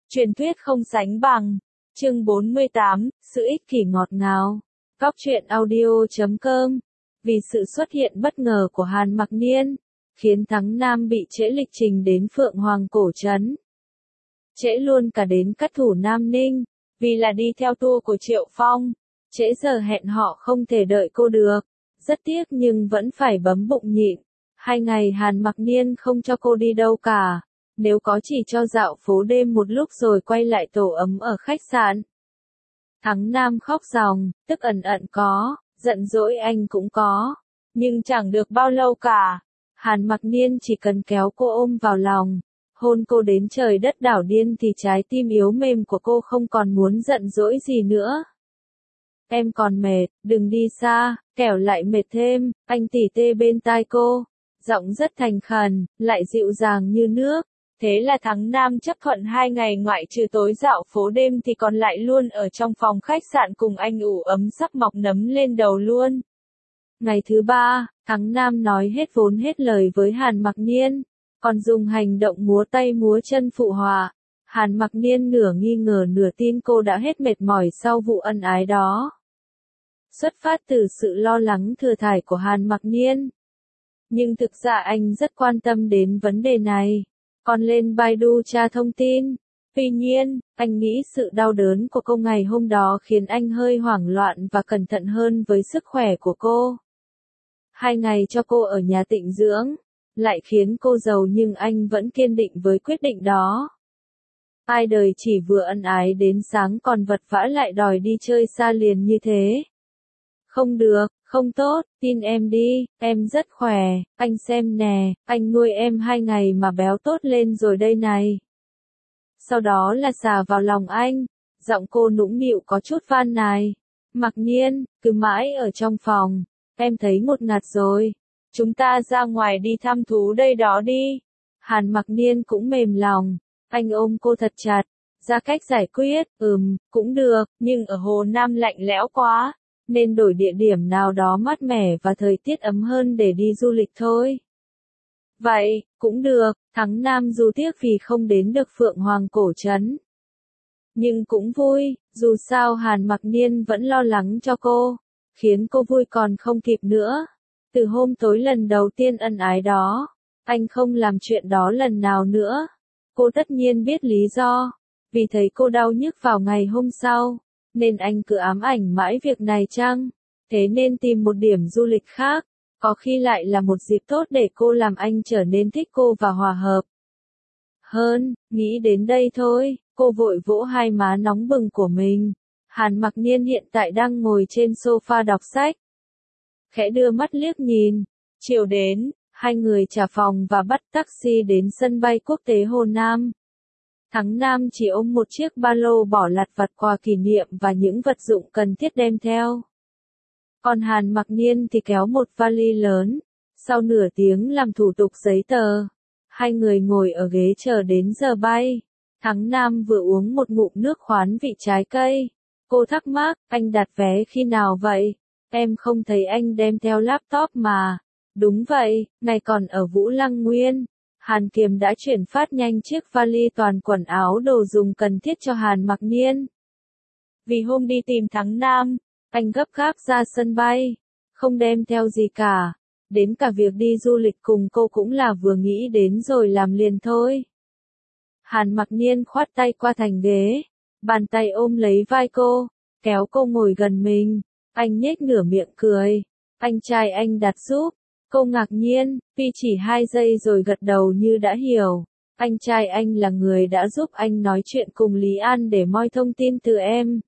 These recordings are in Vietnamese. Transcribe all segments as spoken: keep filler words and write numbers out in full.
Truyền thuyết không sánh bằng. Chương bốn mươi tám, sự ích kỷ ngọt ngào. Góc truyện audio chấm com. Vì sự xuất hiện bất ngờ của Hàn Mặc Niên, khiến Thắng Nam bị trễ lịch trình đến Phượng Hoàng Cổ Trấn. Trễ luôn cả đến Cát Thủ Nam Ninh, vì là đi theo tour của Triệu Phong. Trễ giờ hẹn họ không thể đợi cô được. Rất tiếc nhưng vẫn phải bấm bụng nhịn. Hai ngày Hàn Mặc Niên không cho cô đi đâu cả. Nếu có chỉ cho dạo phố đêm một lúc rồi quay lại tổ ấm ở khách sạn. Thắng Nam khóc ròng, tức ẩn ẩn có, giận dỗi anh cũng có. Nhưng chẳng được bao lâu cả. Hàn Mặc Niên chỉ cần kéo cô ôm vào lòng, hôn cô đến trời đất đảo điên thì trái tim yếu mềm của cô không còn muốn giận dỗi gì nữa. Em còn mệt, đừng đi xa, kẻo lại mệt thêm, anh tỉ tê bên tai cô. Giọng rất thành khẩn, lại dịu dàng như nước. Thế là Thắng Nam chấp thuận hai ngày ngoại trừ tối dạo phố đêm thì còn lại luôn ở trong phòng khách sạn cùng anh ủ ấm sắp mọc nấm lên đầu luôn. Ngày thứ ba, Thắng Nam nói hết vốn hết lời với Hàn Mặc Niên, còn dùng hành động múa tay múa chân phụ họa. Hàn Mặc Niên nửa nghi ngờ nửa tin cô đã hết mệt mỏi sau vụ ân ái đó. Xuất phát từ sự lo lắng thừa thải của Hàn Mặc Niên. Nhưng thực ra anh rất quan tâm đến vấn đề này. Còn lên Baidu tra thông tin. Tuy nhiên, anh nghĩ sự đau đớn của cô ngày hôm đó khiến anh hơi hoảng loạn và cẩn thận hơn với sức khỏe của cô. Hai ngày cho cô ở nhà tịnh dưỡng, lại khiến cô giàu nhưng anh vẫn kiên định với quyết định đó. Ai đời chỉ vừa ân ái đến sáng còn vật vã lại đòi đi chơi xa liền như thế. Không được, không tốt, tin em đi, em rất khỏe, anh xem nè, anh nuôi em hai ngày mà béo tốt lên rồi đây này. Sau đó là xà vào lòng anh, giọng cô nũng nịu có chút van nài. Mặc Niên, cứ mãi ở trong phòng, em thấy ngột ngạt rồi, chúng ta ra ngoài đi thăm thú đây đó đi. Hàn Mặc Niên cũng mềm lòng, anh ôm cô thật chặt, ra cách giải quyết, ừm, cũng được, nhưng ở Hồ Nam lạnh lẽo quá. Nên đổi địa điểm nào đó mát mẻ và thời tiết ấm hơn để đi du lịch thôi. Vậy, cũng được, Thắng Nam dù tiếc vì không đến được Phượng Hoàng Cổ Trấn. Nhưng cũng vui, dù sao Hàn Mặc Niên vẫn lo lắng cho cô, khiến cô vui còn không kịp nữa. Từ hôm tối lần đầu tiên ân ái đó, anh không làm chuyện đó lần nào nữa. Cô tất nhiên biết lý do, vì thấy cô đau nhức vào ngày hôm sau. Nên anh cứ ám ảnh mãi việc này chăng? Thế nên tìm một điểm du lịch khác, có khi lại là một dịp tốt để cô làm anh trở nên thích cô và hòa hợp. Hơn, nghĩ đến đây thôi, cô vội vỗ hai má nóng bừng của mình. Hàn Mặc Niên hiện tại đang ngồi trên sofa đọc sách. Khẽ đưa mắt liếc nhìn, chiều đến, hai người trả phòng và bắt taxi đến sân bay quốc tế Hồ Nam. Thắng Nam chỉ ôm một chiếc ba lô bỏ lặt vặt quà kỷ niệm và những vật dụng cần thiết đem theo. Còn Hàn Mặc Niên thì kéo một vali lớn. Sau nửa tiếng làm thủ tục giấy tờ, hai người ngồi ở ghế chờ đến giờ bay. Thắng Nam vừa uống một ngụm nước khoán vị trái cây. Cô thắc mắc, anh đặt vé khi nào vậy? Em không thấy anh đem theo laptop mà. Đúng vậy, ngày còn ở Vũ Lăng Nguyên. Hàn Kiềm đã chuyển phát nhanh chiếc vali toàn quần áo đồ dùng cần thiết cho Hàn Mặc Niên. Vì hôm đi tìm Thắng Nam, anh gấp gáp ra sân bay, không đem theo gì cả. Đến cả việc đi du lịch cùng cô cũng là vừa nghĩ đến rồi làm liền thôi. Hàn Mặc Niên khoát tay qua thành ghế, bàn tay ôm lấy vai cô, kéo cô ngồi gần mình. Anh nhếch nửa miệng cười. Anh trai anh đặt giúp. Cô ngạc nhiên, Pi chỉ hai giây rồi gật đầu như đã hiểu. Anh trai anh là người đã giúp anh nói chuyện cùng Lý An để moi thông tin từ em.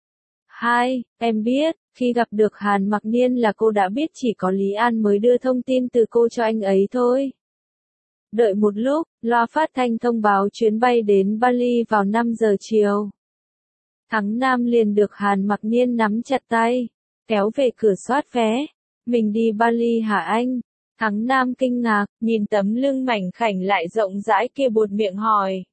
Hai, em biết, khi gặp được Hàn Mặc Niên là cô đã biết chỉ có Lý An mới đưa thông tin từ cô cho anh ấy thôi. Đợi một lúc, loa phát thanh thông báo chuyến bay đến Bali vào năm giờ chiều. Thắng Nam liền được Hàn Mặc Niên nắm chặt tay, kéo về cửa soát vé. Mình đi Bali hả anh? Thắng Nam kinh ngạc, nhìn tấm lưng mảnh khảnh lại rộng rãi kia buột miệng hỏi.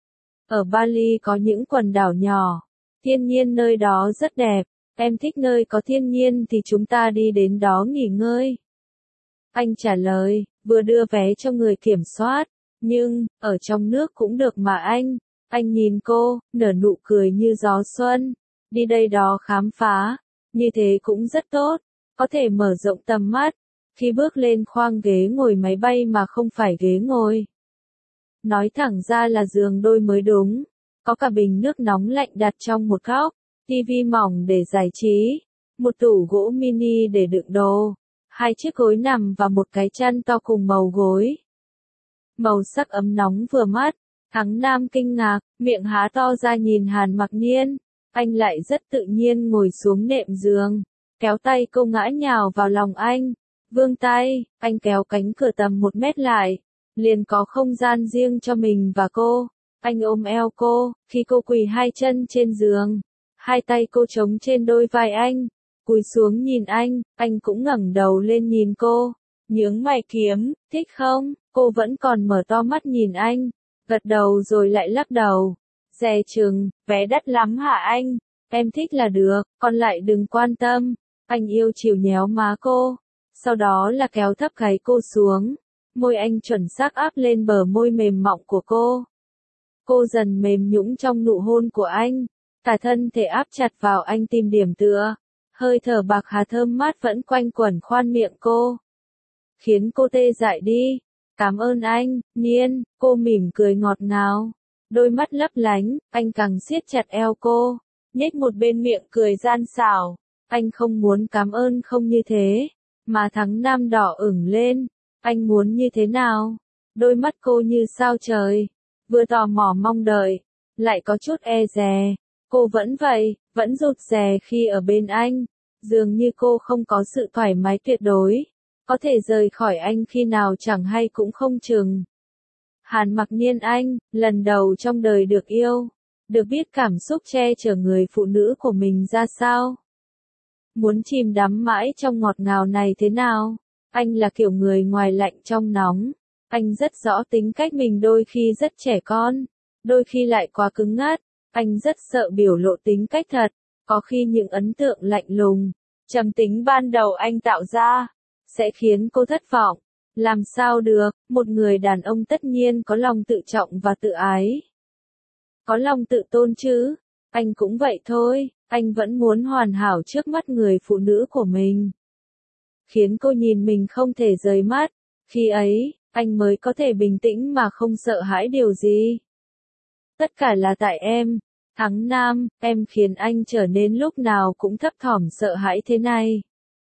Ở Bali có những quần đảo nhỏ, thiên nhiên nơi đó rất đẹp, em thích nơi có thiên nhiên thì chúng ta đi đến đó nghỉ ngơi. Anh trả lời, vừa đưa vé cho người kiểm soát, nhưng, ở trong nước cũng được mà anh, Anh nhìn cô, nở nụ cười như gió xuân. Đi đây đó khám phá, như thế cũng rất tốt, có thể mở rộng tầm mắt. Khi bước lên khoang ghế ngồi máy bay mà không phải ghế ngồi. Nói thẳng ra là giường đôi mới đúng. Có cả bình nước nóng lạnh đặt trong một góc, tivi mỏng để giải trí, một tủ gỗ mini để đựng đồ, hai chiếc gối nằm và một cái chăn to cùng màu gối. Màu sắc ấm nóng vừa mắt. Thắng Nam kinh ngạc, miệng há to ra nhìn Hàn Mặc Nhiên. Anh lại rất tự nhiên ngồi xuống nệm giường, kéo tay cô ngã nhào vào lòng anh. Vươn tay, anh kéo cánh cửa tầm một mét lại, liền có không gian riêng cho mình và cô. Anh ôm eo cô, khi cô quỳ hai chân trên giường, hai tay cô chống trên đôi vai anh, cúi xuống nhìn anh, anh cũng ngẩng đầu lên nhìn cô, nhướng mày kiếm, thích không? Cô vẫn còn mở to mắt nhìn anh, gật đầu rồi lại lắc đầu. Dè chừng, vé đắt lắm hả anh? Em thích là được, còn lại đừng quan tâm. Anh yêu chiều nhéo má cô, sau đó là kéo thấp gáy cô xuống, môi anh chuẩn xác áp lên bờ môi mềm mọng của cô. Cô dần mềm nhũn trong nụ hôn của anh, cả thân thể áp chặt vào anh tìm điểm tựa, hơi thở bạc hà thơm mát vẫn quanh quẩn khoan miệng cô, khiến cô tê dại đi. Cảm ơn anh, Nhiên, cô mỉm cười ngọt ngào, đôi mắt lấp lánh, anh càng siết chặt eo cô, nhếch một bên miệng cười gian xảo. Anh không muốn cảm ơn không như thế, mà Thắng Nam đỏ ửng lên. Anh muốn như thế nào? Đôi mắt cô như sao trời, vừa tò mò mong đợi, lại có chút e dè. Cô vẫn vậy, vẫn rụt rè khi ở bên anh, dường như cô không có sự thoải mái tuyệt đối, có thể rời khỏi anh khi nào chẳng hay cũng không chừng. Hàn Mặc Nhiên anh, lần đầu trong đời được yêu, được biết cảm xúc che chở người phụ nữ của mình ra sao. Muốn chìm đắm mãi trong ngọt ngào này thế nào? Anh là kiểu người ngoài lạnh trong nóng. Anh rất rõ tính cách mình đôi khi rất trẻ con, đôi khi lại quá cứng ngắc. Anh rất sợ biểu lộ tính cách thật, có khi những ấn tượng lạnh lùng, trầm tính ban đầu anh tạo ra, sẽ khiến cô thất vọng. Làm sao được, một người đàn ông tất nhiên có lòng tự trọng và tự ái. Có lòng tự tôn chứ, anh cũng vậy thôi, anh vẫn muốn hoàn hảo trước mắt người phụ nữ của mình. Khiến cô nhìn mình không thể rời mắt, khi ấy, anh mới có thể bình tĩnh mà không sợ hãi điều gì. Tất cả là tại em, Thắng Nam, em khiến anh trở nên lúc nào cũng thấp thỏm sợ hãi thế này.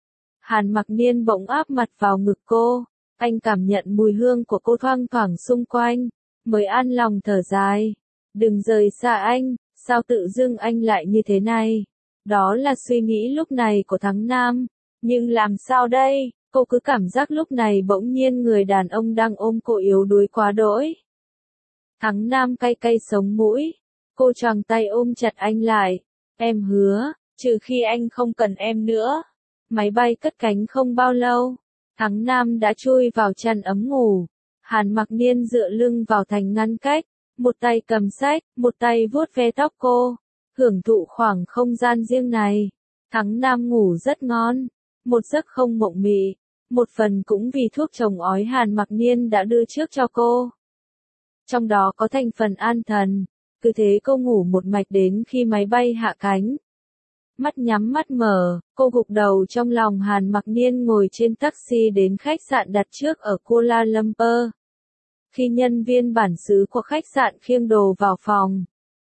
Hàn Mặc Nhiên bỗng áp mặt vào ngực cô, anh cảm nhận mùi hương của cô thoang thoảng xung quanh, mới an lòng thở dài. Đừng rời xa anh, sao tự dưng anh lại như thế này? Đó là suy nghĩ lúc này của Thắng Nam, nhưng làm sao đây? Cô cứ cảm giác lúc này bỗng nhiên người đàn ông đang ôm cô yếu đuối quá đỗi. Thắng Nam cay cay sống mũi, cô choàng tay ôm chặt anh lại. Em hứa, trừ khi anh không cần em nữa. Máy bay cất cánh không bao lâu, Thắng Nam đã chui vào chăn ấm ngủ. Hàn Mặc Nhiên dựa lưng vào thành ngăn cách, một tay cầm sách, một tay vuốt ve tóc cô, hưởng thụ khoảng không gian riêng này. Thắng Nam ngủ rất ngon, một giấc không mộng mị, một phần cũng vì thuốc chống ói Hàn Mặc Nhiên đã đưa trước cho cô. Trong đó có thành phần an thần, cứ thế cô ngủ một mạch đến khi máy bay hạ cánh. Mắt nhắm mắt mở, cô gục đầu trong lòng Hàn Mặc Nhiên ngồi trên taxi đến khách sạn đặt trước ở Kuala Lumpur. Khi nhân viên bản xứ của khách sạn khiêng đồ vào phòng,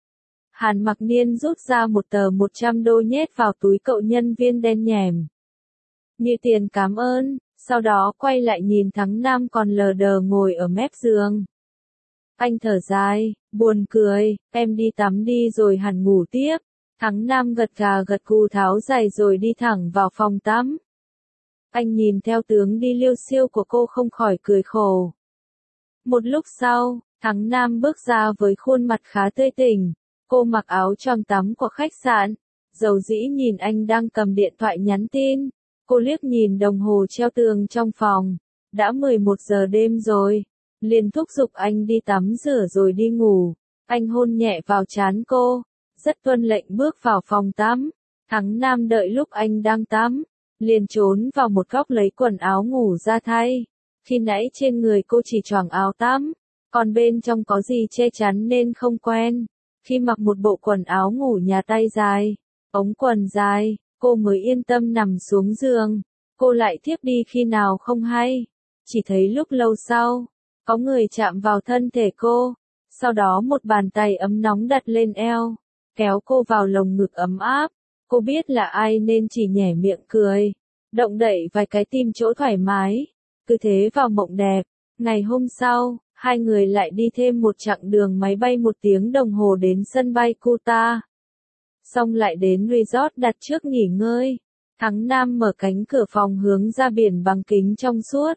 Hàn Mặc Nhiên rút ra một tờ một trăm đô nhét vào túi cậu nhân viên đen nhẻm. Như tiền cảm ơn, sau đó quay lại nhìn Thắng Nam còn lờ đờ ngồi ở mép giường. Anh thở dài, buồn cười, em đi tắm đi rồi hẳn ngủ tiếp. Thắng Nam gật gà gật gù tháo giày rồi đi thẳng vào phòng tắm. Anh nhìn theo tướng đi liêu xiêu của cô không khỏi cười khổ. Một lúc sau, Thắng Nam bước ra với khuôn mặt khá tươi tỉnh. Cô mặc áo choàng tắm của khách sạn, dầu dĩ nhìn anh đang cầm điện thoại nhắn tin. Cô liếc nhìn đồng hồ treo tường trong phòng, đã mười một giờ đêm rồi, liền thúc giục anh đi tắm rửa rồi đi ngủ. Anh hôn nhẹ vào trán cô, rất tuân lệnh bước vào phòng tắm. Thắng Nam đợi lúc anh đang tắm, liền trốn vào một góc lấy quần áo ngủ ra thay. Khi nãy trên người cô chỉ choàng áo tắm, còn bên trong có gì che chắn nên không quen. Khi mặc một bộ quần áo ngủ nhà tay dài, ống quần dài, cô mới yên tâm nằm xuống giường. Cô lại thiếp đi khi nào không hay. Chỉ thấy lúc lâu sau, có người chạm vào thân thể cô. Sau đó một bàn tay ấm nóng đặt lên eo, kéo cô vào lồng ngực ấm áp. Cô biết là ai nên chỉ nhẻ miệng cười, động đậy vài cái tim chỗ thoải mái. Cứ thế vào mộng đẹp. Ngày hôm sau, hai người lại đi thêm một chặng đường máy bay một tiếng đồng hồ đến sân bay Kuta. Xong lại đến resort đặt trước nghỉ ngơi. Thắng Nam mở cánh cửa phòng hướng ra biển bằng kính trong suốt.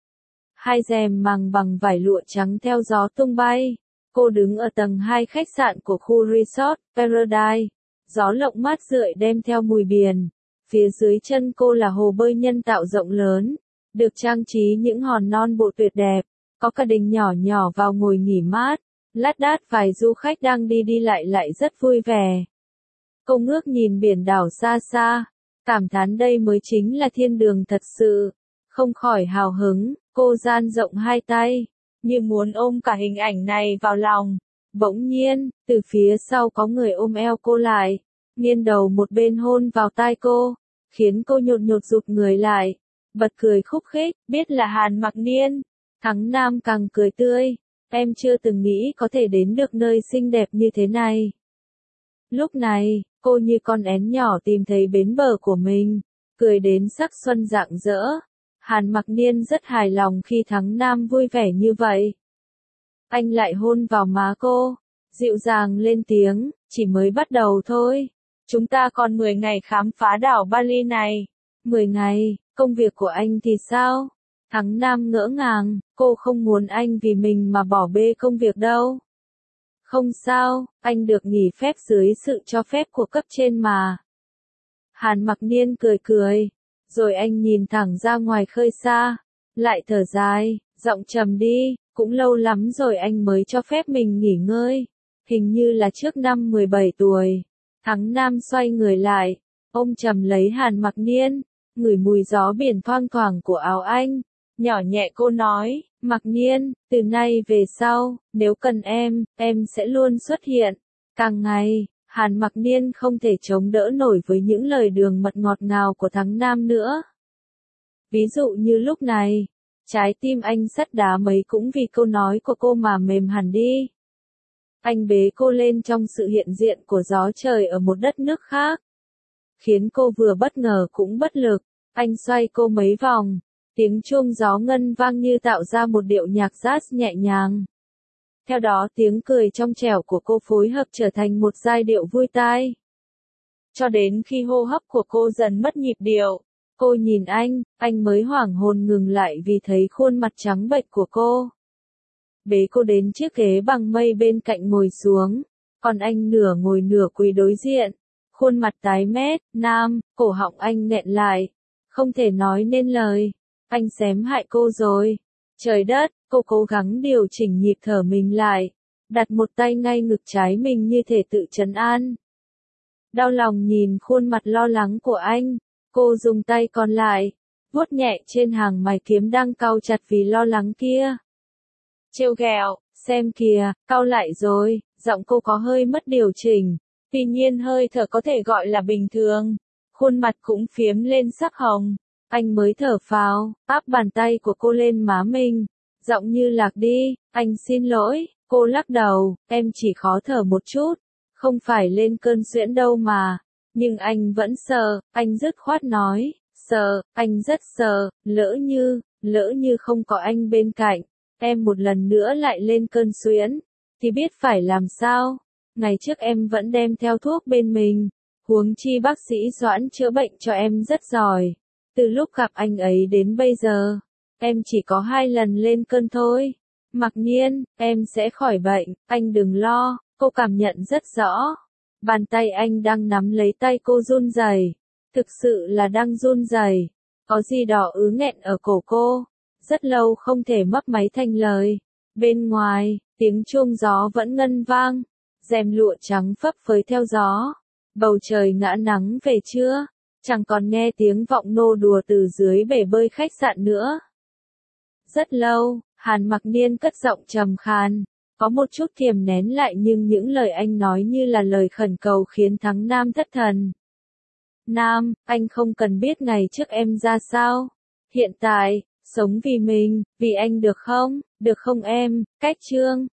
Hai rèm màng bằng vải lụa trắng theo gió tung bay. Cô đứng ở tầng hai khách sạn của khu resort Paradise. Gió lộng mát rượi đem theo mùi biển. Phía dưới chân cô là hồ bơi nhân tạo rộng lớn, được trang trí những hòn non bộ tuyệt đẹp. Có cả đình nhỏ nhỏ vào ngồi nghỉ mát. Lát đát vài du khách đang đi đi lại lại rất vui vẻ. Cô ngước nhìn biển đảo xa xa, cảm thán đây mới chính là thiên đường thật sự. Không khỏi hào hứng, cô dang rộng hai tay, như muốn ôm cả hình ảnh này vào lòng. Bỗng nhiên, từ phía sau có người ôm eo cô lại, nghiêng đầu một bên hôn vào tai cô, khiến cô nhột nhột rụt người lại, bật cười khúc khích, biết là Hàn Mặc Niên. Thắng Nam càng cười tươi, em chưa từng nghĩ có thể đến được nơi xinh đẹp như thế này. Lúc này, cô như con én nhỏ tìm thấy bến bờ của mình, cười đến sắc xuân rạng rỡ. Hàn Mặc Niên rất hài lòng khi Thắng Nam vui vẻ như vậy. Anh lại hôn vào má cô, dịu dàng lên tiếng, chỉ mới bắt đầu thôi. Chúng ta còn mười ngày khám phá đảo Bali này. mười ngày, công việc của anh thì sao? Thắng Nam ngỡ ngàng, cô không muốn anh vì mình mà bỏ bê công việc đâu. Không sao, anh được nghỉ phép dưới sự cho phép của cấp trên mà. Hàn Mặc Niên cười cười, rồi anh nhìn thẳng ra ngoài khơi xa, lại thở dài, giọng trầm đi, cũng lâu lắm rồi anh mới cho phép mình nghỉ ngơi, hình như là trước năm mười bảy tuổi. Thắng Nam xoay người lại, ôm chầm lấy Hàn Mặc Niên, ngửi mùi gió biển thoang thoảng của áo anh, nhỏ nhẹ cô nói, Mặc Niên, từ nay về sau, nếu cần em, em sẽ luôn xuất hiện. Càng ngày, Hàn Mặc Niên không thể chống đỡ nổi với những lời đường mật ngọt ngào của Thắng Nam nữa. Ví dụ như lúc này, trái tim anh sắt đá mấy cũng vì câu nói của cô mà mềm hẳn đi. Anh bế cô lên trong sự hiện diện của gió trời ở một đất nước khác, khiến cô vừa bất ngờ cũng bất lực. Anh xoay cô mấy vòng, tiếng chuông gió ngân vang như tạo ra một điệu nhạc jazz nhẹ nhàng. Theo đó tiếng cười trong trẻo của cô phối hợp trở thành một giai điệu vui tai. Cho đến khi hô hấp của cô dần mất nhịp điệu, cô nhìn anh, anh mới hoảng hồn ngừng lại vì thấy khuôn mặt trắng bệch của cô. Bế cô đến chiếc ghế bằng mây bên cạnh ngồi xuống, còn anh nửa ngồi nửa quỳ đối diện. Khuôn mặt tái mét, Nam, cổ họng anh nghẹn lại, không thể nói nên lời. Anh xém hại cô rồi. Trời đất, cô cố gắng điều chỉnh nhịp thở mình lại, đặt một tay ngay ngực trái mình như thể tự trấn an. Đau lòng nhìn khuôn mặt lo lắng của anh, cô dùng tay còn lại, vuốt nhẹ trên hàng mày kiếm đang cau chặt vì lo lắng kia. Trêu ghẹo, xem kìa, cau lại rồi, giọng cô có hơi mất điều chỉnh, tuy nhiên hơi thở có thể gọi là bình thường. Khuôn mặt cũng phiếm lên sắc hồng. Anh mới thở phào, áp bàn tay của cô lên má mình, giọng như lạc đi, anh xin lỗi. Cô lắc đầu, em chỉ khó thở một chút, không phải lên cơn suyễn đâu mà. Nhưng anh vẫn sợ, anh dứt khoát nói, sợ, anh rất sợ, lỡ như, lỡ như không có anh bên cạnh, em một lần nữa lại lên cơn suyễn, thì biết phải làm sao. Ngày trước em vẫn đem theo thuốc bên mình, huống chi bác sĩ Doãn chữa bệnh cho em rất giỏi. Từ lúc gặp anh ấy đến bây giờ, em chỉ có hai lần lên cơn thôi. Mặc Nhiên, em sẽ khỏi bệnh, anh đừng lo. Cô cảm nhận rất rõ. Bàn tay anh đang nắm lấy tay cô run rẩy, thực sự là đang run rẩy. Có gì đỏ ứ nghẹn ở cổ cô, rất lâu không thể mấp máy thành lời. Bên ngoài, tiếng chuông gió vẫn ngân vang, rèm lụa trắng phấp phới theo gió. Bầu trời ngã nắng về trưa, chẳng còn nghe tiếng vọng nô đùa từ dưới bể bơi khách sạn nữa. Rất lâu, Hàn Mặc Niên cất giọng trầm khàn, có một chút kiềm nén lại nhưng những lời anh nói như là lời khẩn cầu khiến Thắng Nam thất thần. Nam, anh không cần biết ngày trước em ra sao. Hiện tại, sống vì mình, vì anh được không? Được không em? Cách chương